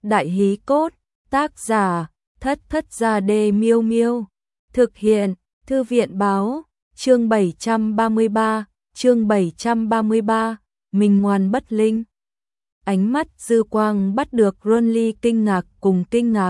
Đại hí cốt, tác giả, Thất Thất Gia Đê Miêu Miêu. Thực hiện, Thư viện báo, chương 733, Minh Ngoan Bất Linh. Ánh mắt dư quang bắt được Ronly kinh ngạc cùng kinh ngạc.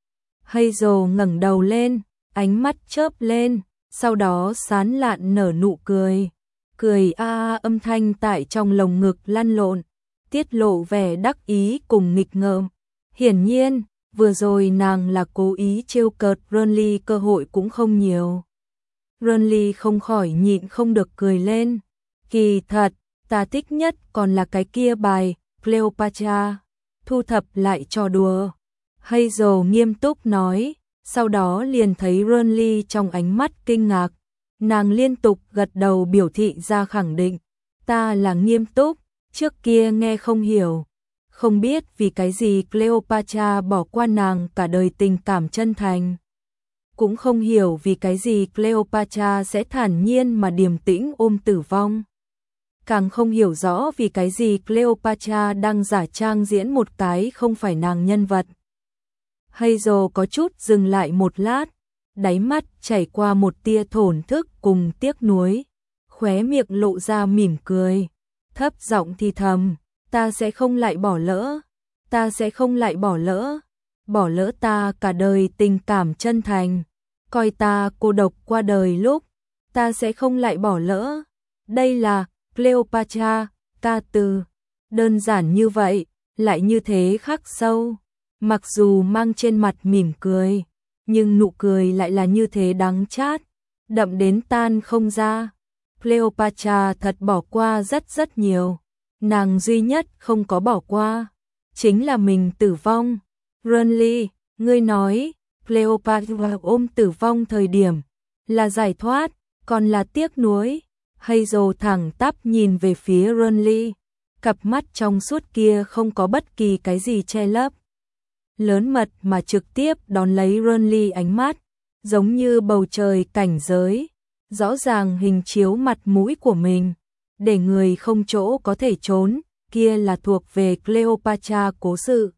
Hazel ngẩng đầu lên, ánh mắt chớp lên, sau đó sán lạn nở nụ cười. Cười âm thanh tại trong lồng ngực lăn lộn, tiết lộ vẻ đắc ý cùng nghịch ngợm. Hiển nhiên, vừa rồi nàng là cố ý trêu cợt Ronly, cơ hội cũng không nhiều. Ronly không khỏi nhịn không được cười lên. Kỳ thật, ta thích nhất còn là cái kia bài, Cleopatra, thu thập lại trò đùa. Hazel nghiêm túc nói, sau đó liền thấy Ronly trong ánh mắt kinh ngạc. Nàng liên tục gật đầu biểu thị ra khẳng định. Ta là nghiêm túc, trước kia nghe không hiểu. Không biết vì cái gì Cleopatra bỏ qua nàng cả đời tình cảm chân thành. Cũng không hiểu vì cái gì Cleopatra sẽ thản nhiên mà điềm tĩnh ôm tử vong. Càng không hiểu rõ vì cái gì Cleopatra đang giả trang diễn một cái không phải nàng nhân vật. Hazel có chút dừng lại một lát, đáy mắt chảy qua một tia thổn thức cùng tiếc nuối, khóe miệng lộ ra mỉm cười, thấp giọng thì thầm, ta sẽ không lại bỏ lỡ, ta sẽ không lại bỏ lỡ ta cả đời tình cảm chân thành, coi ta cô độc qua đời lúc, ta sẽ không lại bỏ lỡ. Đây là Cleopatra, ca từ, đơn giản như vậy, lại như thế khắc sâu, mặc dù mang trên mặt mỉm cười, nhưng nụ cười lại là như thế đắng chát, đậm đến tan không ra. Cleopatra thật bỏ qua rất nhiều, nàng duy nhất không có bỏ qua, chính là mình tử vong. Ronly, ngươi nói, Cleopatra ôm tử vong thời điểm, là giải thoát, còn là tiếc nuối. Hazel thẳng tắp nhìn về phía Ronly, cặp mắt trong suốt kia không có bất kỳ cái gì che lấp. Lớn mật mà trực tiếp đón lấy Ronly ánh mắt, giống như bầu trời cảnh giới, rõ ràng hình chiếu mặt mũi của mình, để người không chỗ có thể trốn, kia là thuộc về Cleopatra cố sự.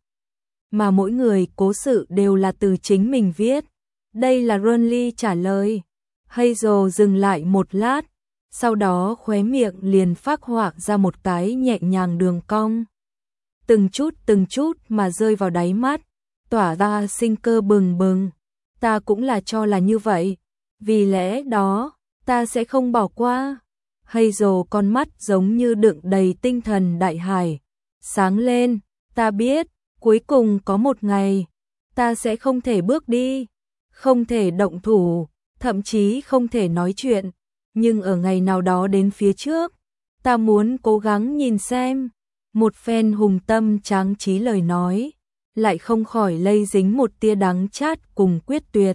Mà mỗi người cố sự đều là từ chính mình viết. Đây là Ronly trả lời. Hazel dừng lại một lát, sau đó khóe miệng liền phác họa ra một cái nhẹ nhàng đường cong. Từng chút mà rơi vào đáy mắt, tỏa ra sinh cơ bừng bừng. Ta cũng là cho là như vậy, vì lẽ đó, ta sẽ không bỏ qua. Hazel con mắt giống như đựng đầy tinh thần đại hải, sáng lên, ta biết, cuối cùng có một ngày, ta sẽ không thể bước đi, không thể động thủ, thậm chí không thể nói chuyện, nhưng ở ngày nào đó đến phía trước, ta muốn cố gắng nhìn xem. Một phen hùng tâm tráng trí lời nói, lại không khỏi lây dính một tia đắng chát cùng quyết tuyệt.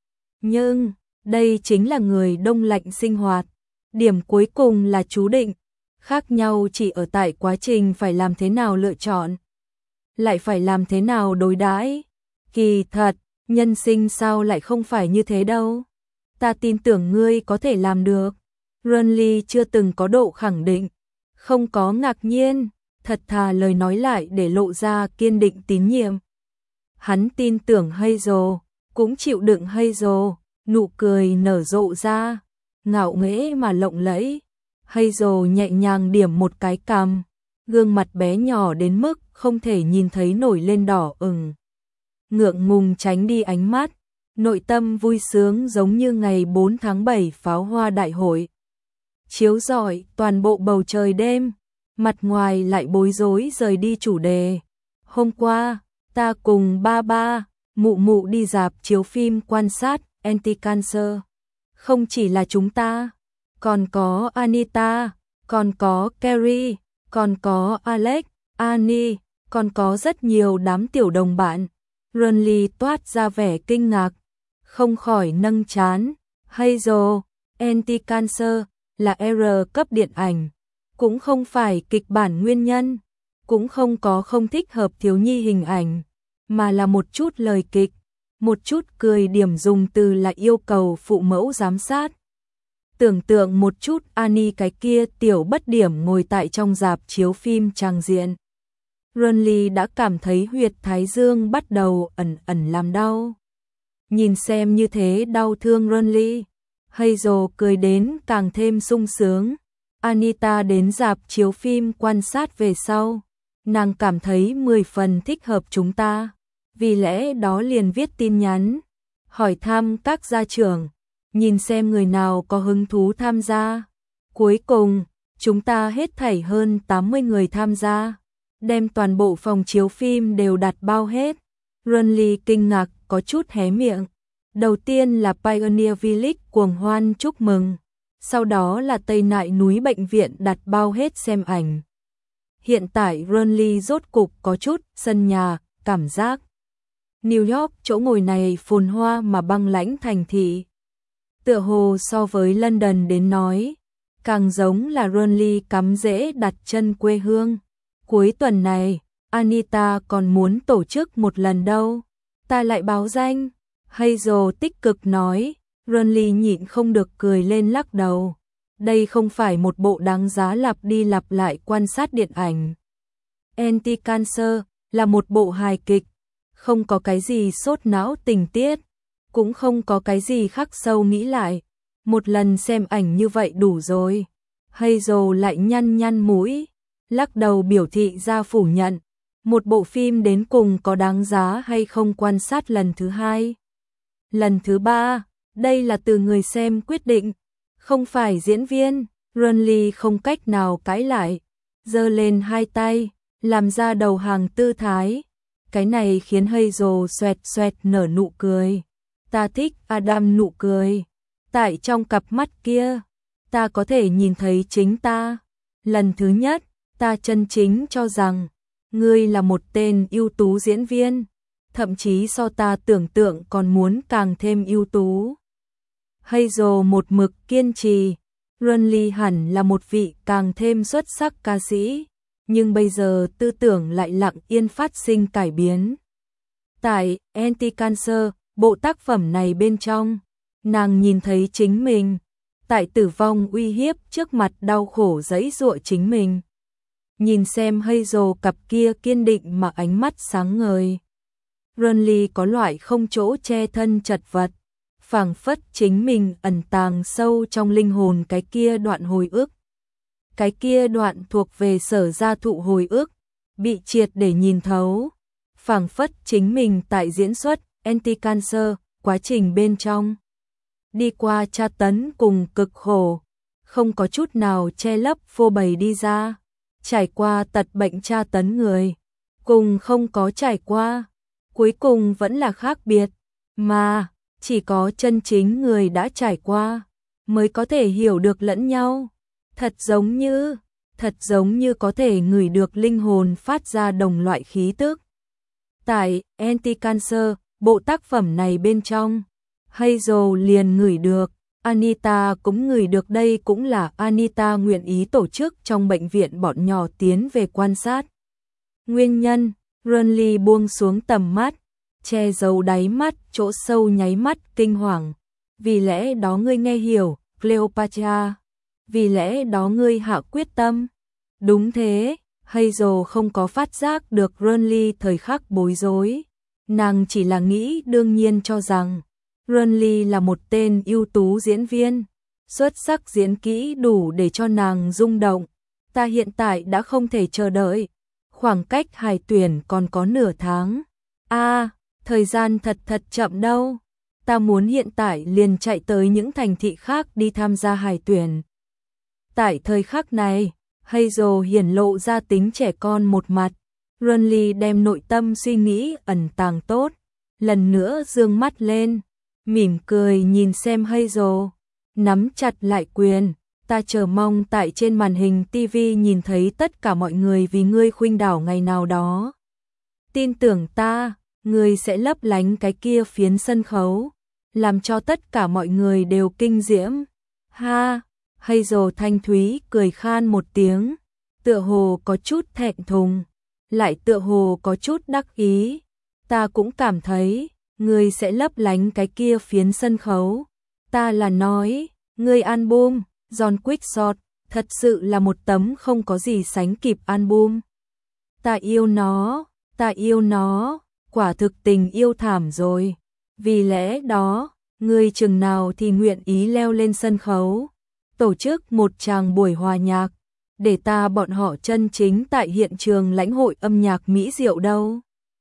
Nhưng, đây chính là người đông lạnh sinh hoạt, điểm cuối cùng là chú định, khác nhau chỉ ở tại quá trình phải làm thế nào lựa chọn, lại phải làm thế nào đối đãi. Kỳ thật, nhân sinh sao lại không phải như thế đâu. Ta tin tưởng ngươi có thể làm được. Ronly chưa từng có độ khẳng định, không có ngạc nhiên, thật thà lời nói lại để lộ ra kiên định tín nhiệm. Hắn tin tưởng Hazel, cũng chịu đựng Hazel, nụ cười nở rộ ra, ngạo nghễ mà lộng lẫy. Hazel nhẹ nhàng điểm một cái cằm, gương mặt bé nhỏ đến mức không thể nhìn thấy nổi lên đỏ ửng. Ngượng ngùng tránh đi ánh mắt, nội tâm vui sướng giống như ngày 4 tháng 7 pháo hoa đại hội. Chiếu rọi toàn bộ bầu trời đêm, mặt ngoài lại bối rối rời đi chủ đề. Hôm qua, ta cùng ba, mụ đi rạp chiếu phim quan sát Anti-Cancer. Không chỉ là chúng ta, còn có Anita, còn có Carrie, còn có Alex, Annie, còn có rất nhiều đám tiểu đồng bạn. Ronly toát ra vẻ kinh ngạc, không khỏi nâng trán. Hazel, Anti-Cancer là R cấp điện ảnh, cũng không phải kịch bản nguyên nhân, cũng không có không thích hợp thiếu nhi hình ảnh, mà là một chút lời kịch, một chút cười điểm dùng từ là yêu cầu phụ mẫu giám sát. Tưởng tượng một chút Annie cái kia tiểu bất điểm ngồi tại trong rạp chiếu phim tràng diện. Ronly đã cảm thấy huyệt thái dương bắt đầu ẩn ẩn làm đau. Nhìn xem như thế đau thương Ronly, Hazel cười đến càng thêm sung sướng. Anita đến rạp chiếu phim quan sát về sau, nàng cảm thấy 10 phần thích hợp chúng ta, vì lẽ đó liền viết tin nhắn, hỏi thăm các gia trưởng, nhìn xem người nào có hứng thú tham gia. Cuối cùng, chúng ta hết thảy hơn 80 người tham gia, đem toàn bộ phòng chiếu phim đều đặt bao hết. Ronly kinh ngạc có chút hé miệng. Đầu tiên là Pioneer Village cuồng hoan chúc mừng, sau đó là Tây Nại núi bệnh viện đặt bao hết xem ảnh. Hiện tại Ronly rốt cục có chút sân nhà, cảm giác New York chỗ ngồi này phồn hoa mà băng lãnh thành thị. Tựa hồ so với London đến nói, càng giống là Ronly cắm rễ đặt chân quê hương. Cuối tuần này, Anita còn muốn tổ chức một lần đâu, ta lại báo danh. Hazel tích cực nói, Ronly nhịn không được cười lên lắc đầu. Đây không phải một bộ đáng giá lặp đi lặp lại quan sát điện ảnh. Anti-Cancer là một bộ hài kịch, không có cái gì sốt não tình tiết, cũng không có cái gì khắc sâu nghĩ lại. Một lần xem ảnh như vậy đủ rồi. Hazel lại nhăn nhăn mũi, lắc đầu biểu thị ra phủ nhận. Một bộ phim đến cùng có đáng giá hay không quan sát lần thứ hai. Lần thứ ba, đây là từ người xem quyết định, không phải diễn viên. Ronly không cách nào cãi lại, giơ lên hai tay, làm ra đầu hàng tư thái. Cái này khiến Hazel xoẹt xoẹt nở nụ cười. Ta thích Adam nụ cười. Tại trong cặp mắt kia, ta có thể nhìn thấy chính ta. Lần thứ nhất, ta chân chính cho rằng, ngươi là một tên ưu tú diễn viên. Thậm chí so ta tưởng tượng còn muốn càng thêm ưu tú. Hazel một mực kiên trì, Ronly hẳn là một vị càng thêm xuất sắc ca sĩ, nhưng bây giờ tư tưởng lại lặng yên phát sinh cải biến. Tại Anti-Cancer, bộ tác phẩm này bên trong, nàng nhìn thấy chính mình, tại tử vong uy hiếp trước mặt đau khổ giãy giụa chính mình. Nhìn xem Hazel cặp kia kiên định mà ánh mắt sáng ngời. Ronly có loại không chỗ che thân chật vật, phảng phất chính mình ẩn tàng sâu trong linh hồn cái kia đoạn hồi ức. Cái kia đoạn thuộc về sở gia thụ hồi ức, bị triệt để nhìn thấu, phảng phất chính mình tại diễn xuất Anti-Cancer, quá trình bên trong. Đi qua tra tấn cùng cực khổ, không có chút nào che lấp phô bày đi ra, trải qua tật bệnh tra tấn người, cùng không có trải qua. Cuối cùng vẫn là khác biệt, mà chỉ có chân chính người đã trải qua mới có thể hiểu được lẫn nhau. Thật giống như có thể ngửi được linh hồn phát ra đồng loại khí tức. Tại Anti-Cancer, bộ tác phẩm này bên trong, Hazel liền ngửi được, Anita cũng ngửi được. Đây cũng là Anita nguyện ý tổ chức trong bệnh viện bọn nhỏ tiến về quan sát. Nguyên nhân, Ronly buông xuống tầm mắt, che giấu đáy mắt chỗ sâu nháy mắt kinh hoàng. Vì lẽ đó ngươi nghe hiểu, Cleopatra. Vì lẽ đó ngươi hạ quyết tâm. Đúng thế, Hazel không có phát giác được Ronly thời khắc bối rối. Nàng chỉ là nghĩ đương nhiên cho rằng Ronly là một tên ưu tú diễn viên, xuất sắc diễn kỹ đủ để cho nàng rung động. Ta hiện tại đã không thể chờ đợi. Khoảng cách hải tuyển còn có nửa tháng. Thời gian thật chậm đâu. Ta muốn hiện tại liền chạy tới những thành thị khác đi tham gia hải tuyển. Tại thời khắc này, Hazel hiển lộ ra tính trẻ con một mặt. Ronly đem nội tâm suy nghĩ ẩn tàng tốt, lần nữa dương mắt lên, mỉm cười nhìn xem Hazel, nắm chặt lại quyền. Ta chờ mong tại trên màn hình TV nhìn thấy tất cả mọi người vì ngươi khuynh đảo ngày nào đó. Tin tưởng ta, ngươi sẽ lấp lánh cái kia phiến sân khấu, làm cho tất cả mọi người đều kinh diễm. Ha, Hazel thanh thúy cười khan một tiếng, tựa hồ có chút thẹn thùng, lại tựa hồ có chút đắc ý. Ta cũng cảm thấy, ngươi sẽ lấp lánh cái kia phiến sân khấu. Ta là nói, ngươi album John Quick Shot thật sự là một tấm không có gì sánh kịp album. ta yêu nó, quả thực tình yêu thảm rồi. Vì lẽ đó, ngươi chừng nào thì nguyện ý leo lên sân khấu, tổ chức một tràng buổi hòa nhạc, để bọn họ chân chính tại hiện trường lãnh hội âm nhạc mỹ diệu đâu.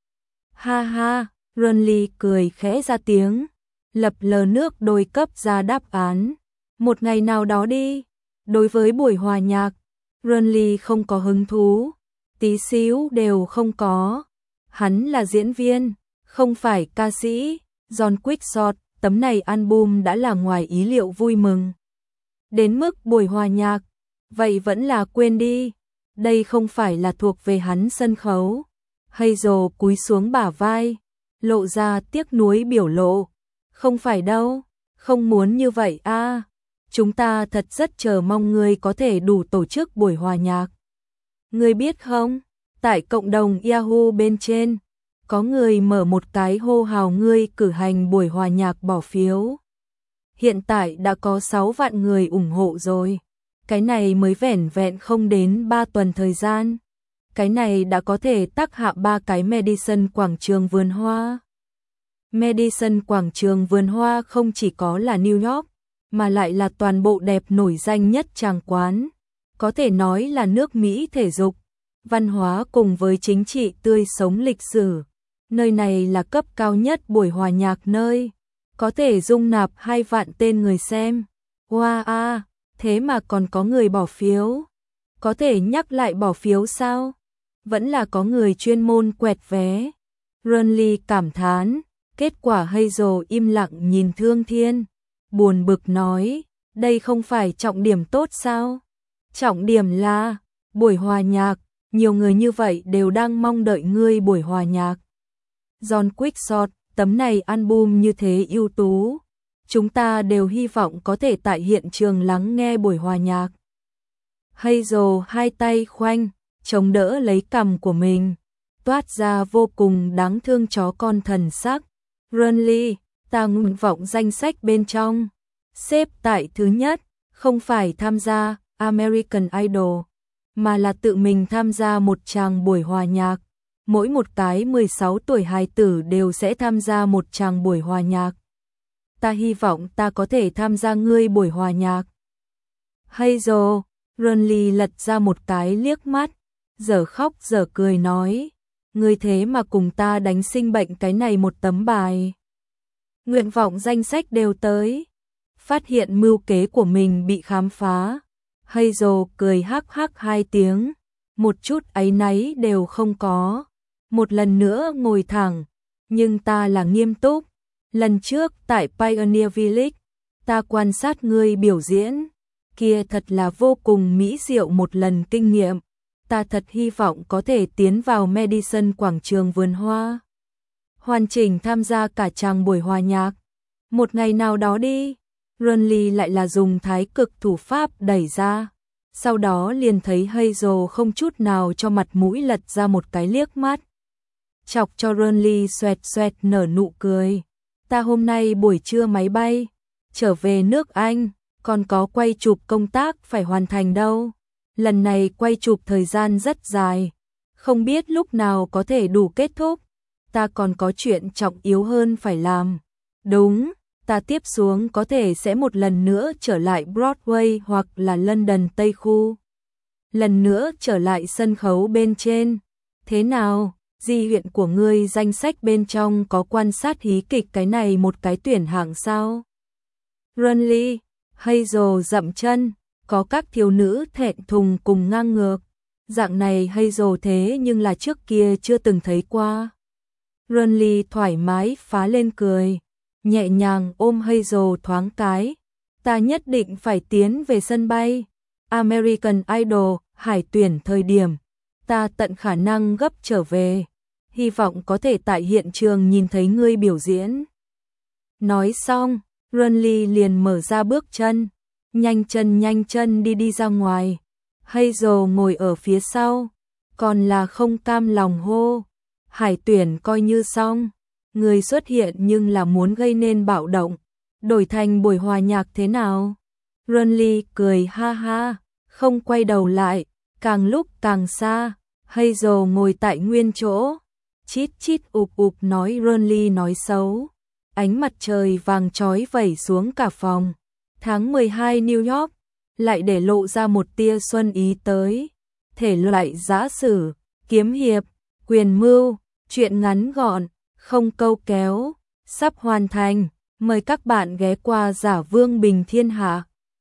Ha ha, Renly cười khẽ ra tiếng, lập lờ nước đôi cấp ra đáp án. Một ngày nào đó đi. Đối với buổi hòa nhạc, Renly không có hứng thú, tí xíu đều không có. Hắn là diễn viên, không phải ca sĩ. John Quixote, tấm này album đã là ngoài ý liệu vui mừng. Đến mức buổi hòa nhạc, vậy vẫn là quên đi. Đây không phải là thuộc về hắn sân khấu. Hazel cúi xuống bả vai, lộ ra tiếc nuối biểu lộ. Không phải đâu, không muốn như vậy a. Chúng ta thật rất chờ mong ngươi có thể đủ tổ chức buổi hòa nhạc. Ngươi biết không, tại cộng đồng Yahoo bên trên, có người mở một cái hô hào ngươi cử hành buổi hòa nhạc bỏ phiếu. Hiện tại đã có 6 vạn người ủng hộ rồi. Cái này mới vẻn vẹn không đến 3 tuần thời gian. Cái này đã có thể tác hạ 3 cái Madison quảng trường vườn hoa. Madison quảng trường vườn hoa không chỉ có là New York, mà lại là toàn bộ đẹp nổi danh nhất tràng quán. Có thể nói là nước Mỹ thể dục, văn hóa cùng với chính trị tươi sống lịch sử. Nơi này là cấp cao nhất buổi hòa nhạc nơi, có thể dung nạp 2 vạn tên người xem. Wow, thế mà còn có người bỏ phiếu. Có thể nhắc lại bỏ phiếu sao? Vẫn là có người chuyên môn quẹt vé. Renly cảm thán, kết quả Hazel im lặng nhìn Thương Thiên, buồn bực nói, đây không phải trọng điểm tốt sao? Trọng điểm là, buổi hòa nhạc, nhiều người như vậy đều đang mong đợi ngươi buổi hòa nhạc. John Quixote, tấm này album như thế ưu tú, chúng ta đều hy vọng có thể tại hiện trường lắng nghe buổi hòa nhạc. Hazel hai tay khoanh, chống đỡ lấy cằm của mình, toát ra vô cùng đáng thương chó con thần sắc. Renly, ta nguyện vọng danh sách bên trong, xếp tại thứ nhất, không phải tham gia American Idol, mà là tự mình tham gia một tràng buổi hòa nhạc. Mỗi một cái 16 tuổi hài tử đều sẽ tham gia một tràng buổi hòa nhạc. Ta hy vọng ta có thể tham gia ngươi buổi hòa nhạc. Hazel, Renly lật ra một cái liếc mắt, giờ khóc giờ cười nói, ngươi thế mà cùng ta đánh sinh bệnh cái này một tấm bài. Nguyện vọng danh sách đều tới. Phát hiện mưu kế của mình bị khám phá, Hazel cười hắc hắc 2 tiếng, một chút áy náy đều không có. Một lần nữa ngồi thẳng, nhưng ta là nghiêm túc. Lần trước tại Pioneer Village, ta quan sát ngươi biểu diễn, kia thật là vô cùng mỹ diệu một lần kinh nghiệm. Ta thật hy vọng có thể tiến vào Madison quảng trường vườn hoa, hoàn chỉnh tham gia cả tràng buổi hòa nhạc. Một ngày nào đó đi. Renly lại là dùng thái cực thủ pháp đẩy ra, sau đó liền thấy Hazel không chút nào cho mặt mũi lật ra một cái liếc mắt, chọc cho Renly xoẹt xoẹt nở nụ cười. Ta hôm nay buổi trưa máy bay trở về nước Anh, còn có quay chụp công tác phải hoàn thành đâu. Lần này quay chụp thời gian rất dài, không biết lúc nào có thể đủ kết thúc. Ta còn có chuyện trọng yếu hơn phải làm. Đúng, ta tiếp xuống có thể sẽ một lần nữa trở lại Broadway hoặc là London Tây Khu. Lần nữa trở lại sân khấu bên trên. Thế nào, di huyện của ngươi danh sách bên trong có quan sát hí kịch cái này một cái tuyển hạng sao? Renly, Hazel dậm chân, có các thiếu nữ thẹn thùng cùng ngang ngược. Dạng này Hazel thế nhưng là trước kia chưa từng thấy qua. Renly thoải mái phá lên cười, nhẹ nhàng ôm Hazel thoáng cái. Ta nhất định phải tiến về sân bay American Idol hải tuyển thời điểm, ta tận khả năng gấp trở về, hy vọng có thể tại hiện trường nhìn thấy ngươi biểu diễn. Nói xong, Renly liền mở ra bước chân, nhanh chân đi ra ngoài. Hazel ngồi ở phía sau, còn là không cam lòng hô, hải tuyển coi như xong, người xuất hiện nhưng là muốn gây nên bạo động, đổi thành buổi hòa nhạc thế nào? Renly cười ha ha, không quay đầu lại, càng lúc càng xa. Hazel ngồi tại nguyên chỗ, chít chít ụp ụp nói Ronly nói xấu. Ánh mặt trời vàng chói vẩy xuống cả phòng. Tháng 12 New York lại để lộ ra một tia xuân ý tới. Thể loại giã sử, kiếm hiệp, quyền mưu, truyện ngắn gọn, không câu kéo, sắp hoàn thành. Mời các bạn ghé qua Giả Vương Bình Thiên Hạ.